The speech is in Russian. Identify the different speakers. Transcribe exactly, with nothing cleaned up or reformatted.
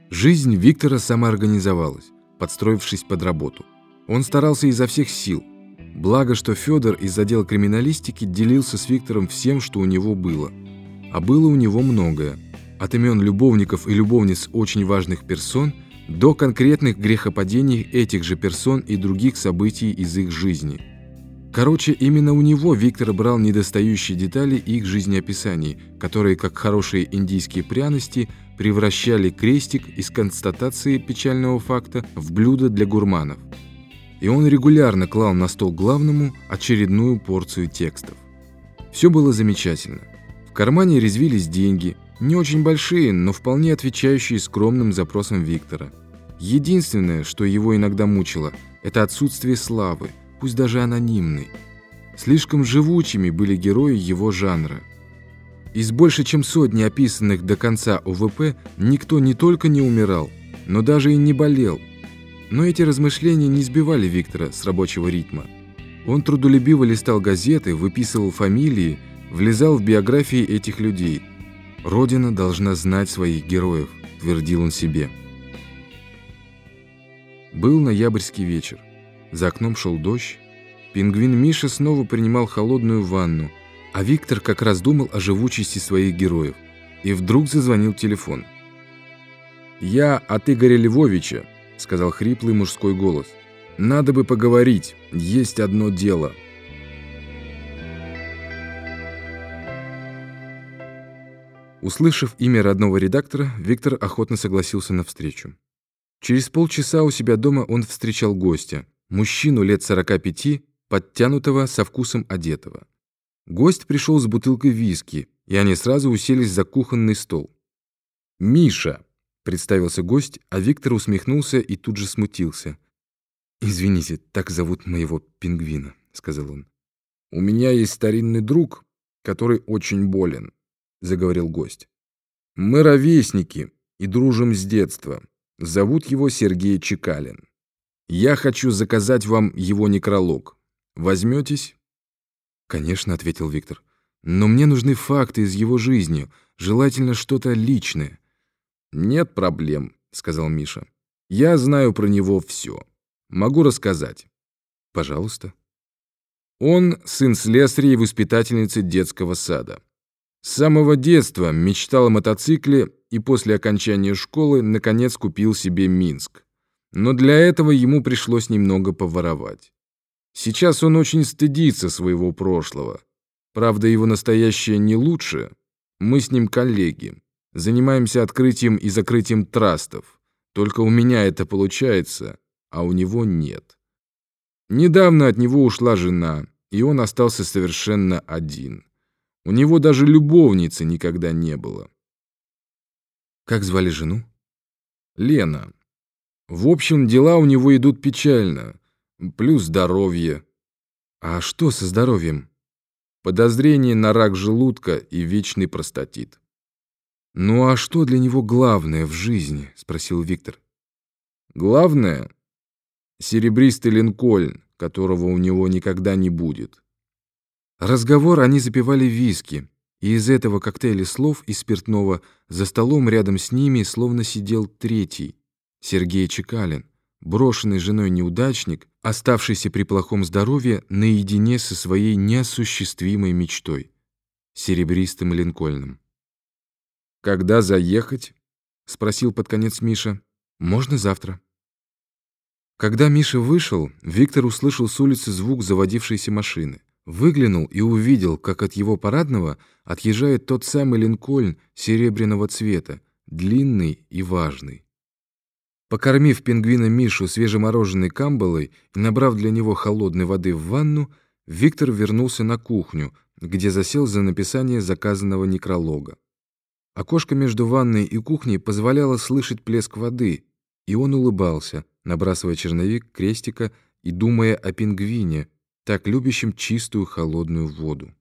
Speaker 1: Жизнь Виктора самоорганизовалась, подстроившись под работу. Он старался изо всех сил. Благо, что Федор из отдела криминалистики делился с Виктором всем, что у него было. А было у него многое. От имен любовников и любовниц очень важных персон до конкретных грехопадений этих же персон и других событий из их жизни. Короче, именно у него Виктор брал недостающие детали их жизнеописаний, которые, как хорошие индийские пряности, превращали крестик из констатации печального факта в блюдо для гурманов. И он регулярно клал на стол главному очередную порцию текстов. Все было замечательно. В кармане резвились деньги, не очень большие, но вполне отвечающие скромным запросам Виктора. Единственное, что его иногда мучило, это отсутствие славы, пусть даже анонимной. Слишком живучими были герои его жанра. Из больше чем сотни описанных до конца О В П никто не только не умирал, но даже и не болел. Но эти размышления не сбивали Виктора с рабочего ритма. Он трудолюбиво листал газеты, выписывал фамилии, влезал в биографии этих людей. «Родина должна знать своих героев», — твердил он себе. Был ноябрьский вечер. За окном шел дождь. Пингвин Миша снова принимал холодную ванну, а Виктор как раз думал о живучести своих героев. И вдруг зазвонил телефон. «Я от Игоря Львовича», — сказал хриплый мужской голос. «Надо бы поговорить, есть одно дело». Услышав имя родного редактора, Виктор охотно согласился на встречу. Через полчаса у себя дома он встречал гостя, мужчину лет сорока пяти, подтянутого, со вкусом одетого. Гость пришел с бутылкой виски, и они сразу уселись за кухонный стол. «Миша», — представился гость, а Виктор усмехнулся и тут же смутился. «Извините, так зовут моего пингвина», — сказал он. «У меня есть старинный друг, который очень болен», — заговорил гость. «Мы ровесники и дружим с детства. Зовут его Сергей Чекалин. Я хочу заказать вам его некролог. Возьметесь?» «Конечно», — ответил Виктор. «Но мне нужны факты из его жизни, желательно что-то личное». «Нет проблем», — сказал Миша. «Я знаю про него все. Могу рассказать». «Пожалуйста». Он сын слесаря и воспитательницы детского сада. С самого детства мечтал о мотоцикле и после окончания школы наконец купил себе Минск. Но для этого ему пришлось немного поворовать. Сейчас он очень стыдится своего прошлого. Правда, его настоящее не лучше. Мы с ним коллеги. Занимаемся открытием и закрытием трастов. Только у меня это получается, а у него нет. Недавно от него ушла жена, и он остался совершенно один. У него даже любовницы никогда не было. «Как звали жену?» «Лена. В общем, дела у него идут печально. Плюс здоровье». «А что со здоровьем?» «Подозрение на рак желудка и вечный простатит». «Ну а что для него главное в жизни?» — спросил Виктор. «Главное — серебристый линкольн, которого у него никогда не будет». Разговор они запивали виски, и из этого коктейля слов и спиртного за столом рядом с ними словно сидел третий, Сергей Чекалин, брошенный женой неудачник, оставшийся при плохом здоровье наедине со своей неосуществимой мечтой — серебристым линкольном. «Когда заехать?» — спросил под конец Миша. «Можно завтра». Когда Миша вышел, Виктор услышал с улицы звук заводившейся машины. Выглянул и увидел, как от его парадного отъезжает тот самый линкольн серебряного цвета, длинный и важный. Покормив пингвина Мишу свежемороженой камбалой и набрав для него холодной воды в ванну, Виктор вернулся на кухню, где засел за написание заказанного некролога. Окошко между ванной и кухней позволяло слышать плеск воды, и он улыбался, набрасывая черновик крестика и думая о пингвине, так любящем чистую холодную воду.